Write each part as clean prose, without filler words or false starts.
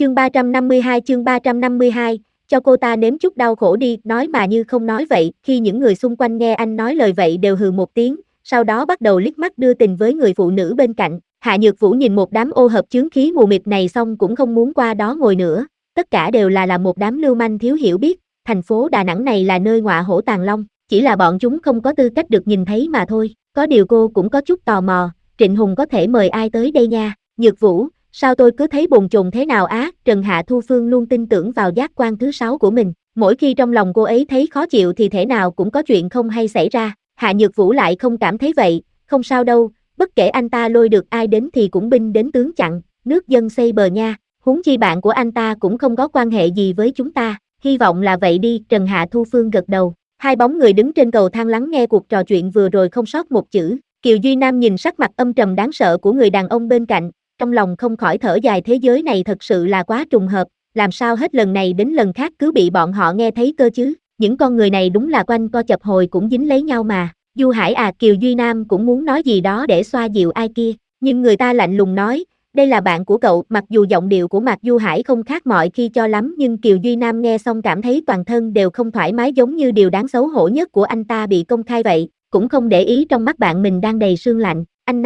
chương 352, cho cô ta nếm chút đau khổ đi, nói mà như không nói vậy, khi những người xung quanh nghe anh nói lời vậy đều hừ một tiếng, sau đó bắt đầu liếc mắt đưa tình với người phụ nữ bên cạnh. Hạ Nhược Vũ nhìn một đám ô hợp chướng khí mù mịt này xong cũng không muốn qua đó ngồi nữa, tất cả đều là một đám lưu manh thiếu hiểu biết, thành phố Đà Nẵng này là nơi ngọa hổ tàng long, chỉ là bọn chúng không có tư cách được nhìn thấy mà thôi. Có điều cô cũng có chút tò mò, Trịnh Hùng có thể mời ai tới đây nha? Nhược Vũ, sao tôi cứ thấy bồn chồn thế nào á? Trần Hạ Thu Phương luôn tin tưởng vào giác quan thứ 6 của mình, mỗi khi trong lòng cô ấy thấy khó chịu thì thể nào cũng có chuyện không hay xảy ra. Hạ Nhược Vũ lại không cảm thấy vậy, không sao đâu, bất kể anh ta lôi được ai đến thì cũng binh đến tướng chặn, nước dân xây bờ nha, huống chi bạn của anh ta cũng không có quan hệ gì với chúng ta, hy vọng là vậy đi. Trần Hạ Thu Phương gật đầu. Hai bóng người đứng trên cầu thang lắng nghe cuộc trò chuyện vừa rồi không sót một chữ. Kiều Duy Nam nhìn sắc mặt âm trầm đáng sợ của người đàn ông bên cạnh, trong lòng không khỏi thở dài, thế giới này thật sự là quá trùng hợp, làm sao hết lần này đến lần khác cứ bị bọn họ nghe thấy cơ chứ, những con người này đúng là quanh co chập hồi cũng dính lấy nhau mà. Du Hải à, Kiều Duy Nam cũng muốn nói gì đó để xoa dịu ai kia, nhưng người ta lạnh lùng nói, đây là bạn của cậu. Mặc dù giọng điệu của Mạc Du Hải không khác mọi khi cho lắm, nhưng Kiều Duy Nam nghe xong cảm thấy toàn thân đều không thoải mái, giống như điều đáng xấu hổ nhất của anh ta bị công khai vậy, cũng không để ý trong mắt bạn mình đang đầy sương lạnh.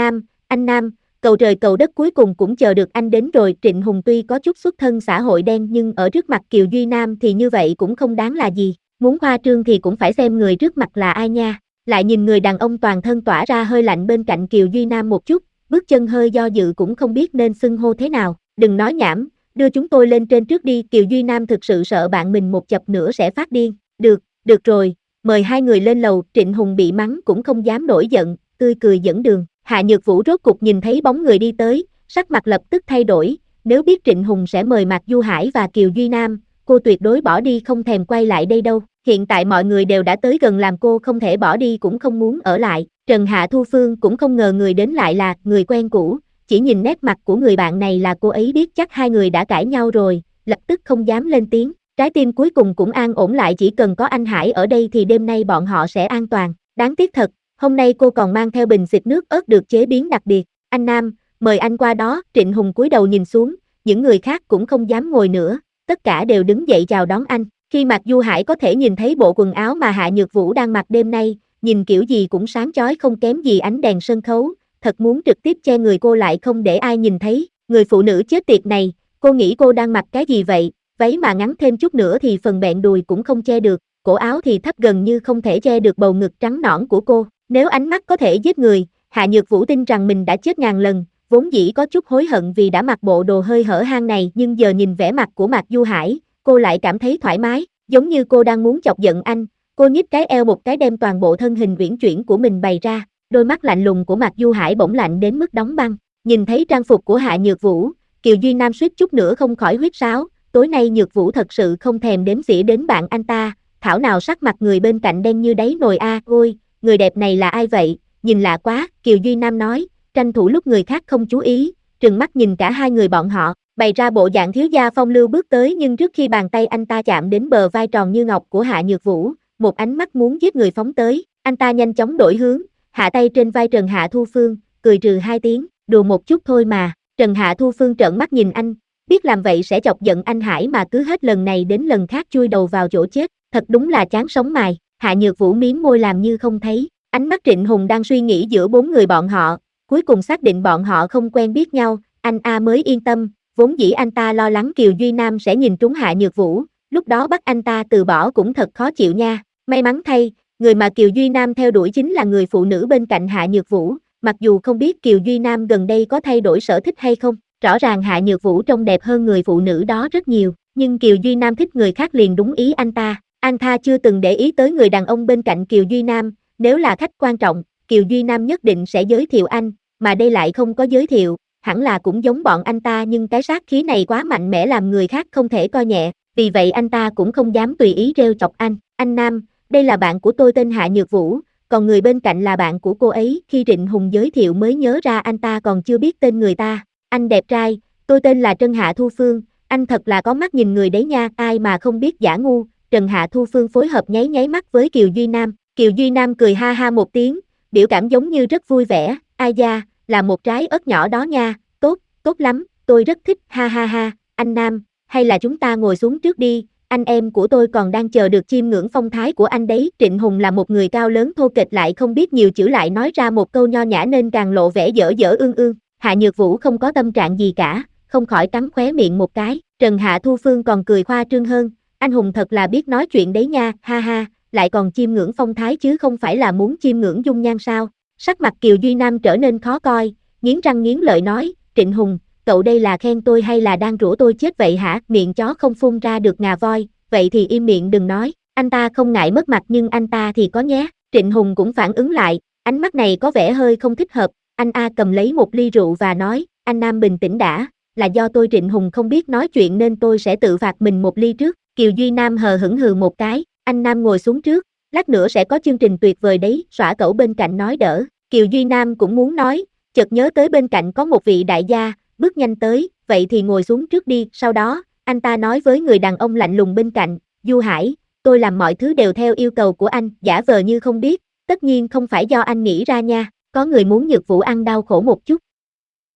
Anh Nam, cầu trời cầu đất cuối cùng cũng chờ được anh đến rồi. Trịnh Hùng tuy có chút xuất thân xã hội đen nhưng ở trước mặt Kiều Duy Nam thì như vậy cũng không đáng là gì, muốn khoa trương thì cũng phải xem người trước mặt là ai nha. Lại nhìn người đàn ông toàn thân tỏa ra hơi lạnh bên cạnh Kiều Duy Nam một chút, bước chân hơi do dự cũng không biết nên xưng hô thế nào. Đừng nói nhảm, đưa chúng tôi lên trên trước đi. Kiều Duy Nam thực sự sợ bạn mình một chập nữa sẽ phát điên. Được rồi, mời hai người lên lầu. Trịnh Hùng bị mắng cũng không dám nổi giận, tươi cười dẫn đường. Hạ Nhược Vũ rốt cục nhìn thấy bóng người đi tới, sắc mặt lập tức thay đổi, nếu biết Trịnh Hùng sẽ mời Mạc Du Hải và Kiều Duy Nam, cô tuyệt đối bỏ đi không thèm quay lại đây đâu. Hiện tại mọi người đều đã tới gần làm cô không thể bỏ đi cũng không muốn ở lại. Trần Hạ Thu Phương cũng không ngờ người đến lại là người quen cũ, chỉ nhìn nét mặt của người bạn này là cô ấy biết chắc hai người đã cãi nhau rồi, lập tức không dám lên tiếng. Trái tim cuối cùng cũng an ổn lại, chỉ cần có anh Hải ở đây thì đêm nay bọn họ sẽ an toàn. Đáng tiếc thật, hôm nay cô còn mang theo bình xịt nước ớt được chế biến đặc biệt. Anh Nam, mời anh qua đó. Trịnh Hùng cúi đầu nhìn xuống, những người khác cũng không dám ngồi nữa, tất cả đều đứng dậy chào đón anh. Khi Mạc Du Hải có thể nhìn thấy bộ quần áo mà Hạ Nhược Vũ đang mặc đêm nay, nhìn kiểu gì cũng sáng chói không kém gì ánh đèn sân khấu, thật muốn trực tiếp che người cô lại không để ai nhìn thấy. Người phụ nữ chết tiệt này, cô nghĩ cô đang mặc cái gì vậy? Váy mà ngắn thêm chút nữa thì phần bẹn đùi cũng không che được, cổ áo thì thấp gần như không thể che được bầu ngực trắng nõn của cô. Nếu ánh mắt có thể giết người, Hạ Nhược Vũ tin rằng mình đã chết ngàn lần, vốn dĩ có chút hối hận vì đã mặc bộ đồ hơi hở hang này, nhưng giờ nhìn vẻ mặt của Mạc Du Hải, cô lại cảm thấy thoải mái, giống như cô đang muốn chọc giận anh. Cô nhích cái eo một cái đem toàn bộ thân hình uyển chuyển của mình bày ra, đôi mắt lạnh lùng của Mạc Du Hải bỗng lạnh đến mức đóng băng. Nhìn thấy trang phục của Hạ Nhược Vũ, Kiều Duy Nam suýt chút nữa không khỏi huýt sáo, tối nay Nhược Vũ thật sự không thèm đếm xỉa đến bạn anh ta, thảo nào sắc mặt người bên cạnh đen như đáy nồi a. Ôi, người đẹp này là ai vậy, nhìn lạ quá. Kiều Duy Nam nói, tranh thủ lúc người khác không chú ý, trừng mắt nhìn cả hai người bọn họ, bày ra bộ dạng thiếu gia phong lưu bước tới, nhưng trước khi bàn tay anh ta chạm đến bờ vai tròn như ngọc của Hạ Nhược Vũ, một ánh mắt muốn giết người phóng tới, anh ta nhanh chóng đổi hướng, hạ tay trên vai Trần Hạ Thu Phương, cười trừ hai tiếng, đùa một chút thôi mà. Trần Hạ Thu Phương trợn mắt nhìn anh, biết làm vậy sẽ chọc giận anh Hải mà cứ hết lần này đến lần khác chui đầu vào chỗ chết, thật đúng là chán sống mài. Hạ Nhược Vũ miếm môi làm như không thấy, ánh mắt Trịnh Hùng đang suy nghĩ giữa bốn người bọn họ, cuối cùng xác định bọn họ không quen biết nhau, anh mới yên tâm, vốn dĩ anh ta lo lắng Kiều Duy Nam sẽ nhìn trúng Hạ Nhược Vũ, lúc đó bắt anh ta từ bỏ cũng thật khó chịu nha. May mắn thay, người mà Kiều Duy Nam theo đuổi chính là người phụ nữ bên cạnh Hạ Nhược Vũ, mặc dù không biết Kiều Duy Nam gần đây có thay đổi sở thích hay không, rõ ràng Hạ Nhược Vũ trông đẹp hơn người phụ nữ đó rất nhiều, nhưng Kiều Duy Nam thích người khác liền đúng ý anh ta. Anh ta chưa từng để ý tới người đàn ông bên cạnh Kiều Duy Nam, nếu là khách quan trọng, Kiều Duy Nam nhất định sẽ giới thiệu anh, mà đây lại không có giới thiệu, hẳn là cũng giống bọn anh ta, nhưng cái sát khí này quá mạnh mẽ làm người khác không thể coi nhẹ, vì vậy anh ta cũng không dám tùy ý trêu chọc anh. Anh Nam, đây là bạn của tôi tên Hạ Nhược Vũ, còn người bên cạnh là bạn của cô ấy. Khi Trịnh Hùng giới thiệu mới nhớ ra anh ta còn chưa biết tên người ta. Anh đẹp trai, tôi tên là Trần Hạ Thu Phương, anh thật là có mắt nhìn người đấy nha, ai mà không biết giả ngu. Trần Hạ Thu Phương phối hợp nháy nháy mắt với Kiều Duy Nam. Kiều Duy Nam cười ha ha một tiếng, biểu cảm giống như rất vui vẻ, ai da, là một trái ớt nhỏ đó nha, tốt lắm, tôi rất thích, ha ha ha. anh Nam, hay là chúng ta ngồi xuống trước đi, anh em của tôi còn đang chờ được chiêm ngưỡng phong thái của anh đấy. Trịnh Hùng là một người cao lớn thô kệch lại không biết nhiều chữ lại nói ra một câu nho nhã nên càng lộ vẻ dở dở ương ương. Hạ Nhược Vũ không có tâm trạng gì cả, không khỏi cắn khóe miệng một cái. Trần Hạ Thu Phương còn cười khoa trương hơn, anh Hùng thật là biết nói chuyện đấy nha, ha ha, lại còn chiêm ngưỡng phong thái chứ không phải là muốn chiêm ngưỡng dung nhan sao. Sắc mặt Kiều Duy Nam trở nên khó coi, nghiến răng nghiến lợi nói, Trịnh Hùng, cậu đây là khen tôi hay là đang rủa tôi chết vậy hả? Miệng chó không phun ra được ngà voi, vậy thì im miệng đừng nói, anh ta không ngại mất mặt nhưng anh ta thì có nhé. Trịnh Hùng cũng phản ứng lại, ánh mắt này có vẻ hơi không thích hợp, anh cầm lấy một ly rượu và nói, anh Nam bình tĩnh đã, là do tôi Trịnh Hùng không biết nói chuyện nên tôi sẽ tự phạt mình một ly trước. Kiều Duy Nam hờ hững hừ một cái, anh Nam ngồi xuống trước, lát nữa sẽ có chương trình tuyệt vời đấy, xõa cẩu bên cạnh nói đỡ. Kiều Duy Nam cũng muốn nói, chợt nhớ tới bên cạnh có một vị đại gia, bước nhanh tới, vậy thì ngồi xuống trước đi. Sau đó, anh ta nói với người đàn ông lạnh lùng bên cạnh, Du Hải, tôi làm mọi thứ đều theo yêu cầu của anh, giả vờ như không biết, tất nhiên không phải do anh nghĩ ra nha, có người muốn Nhược Vũ ăn đau khổ một chút.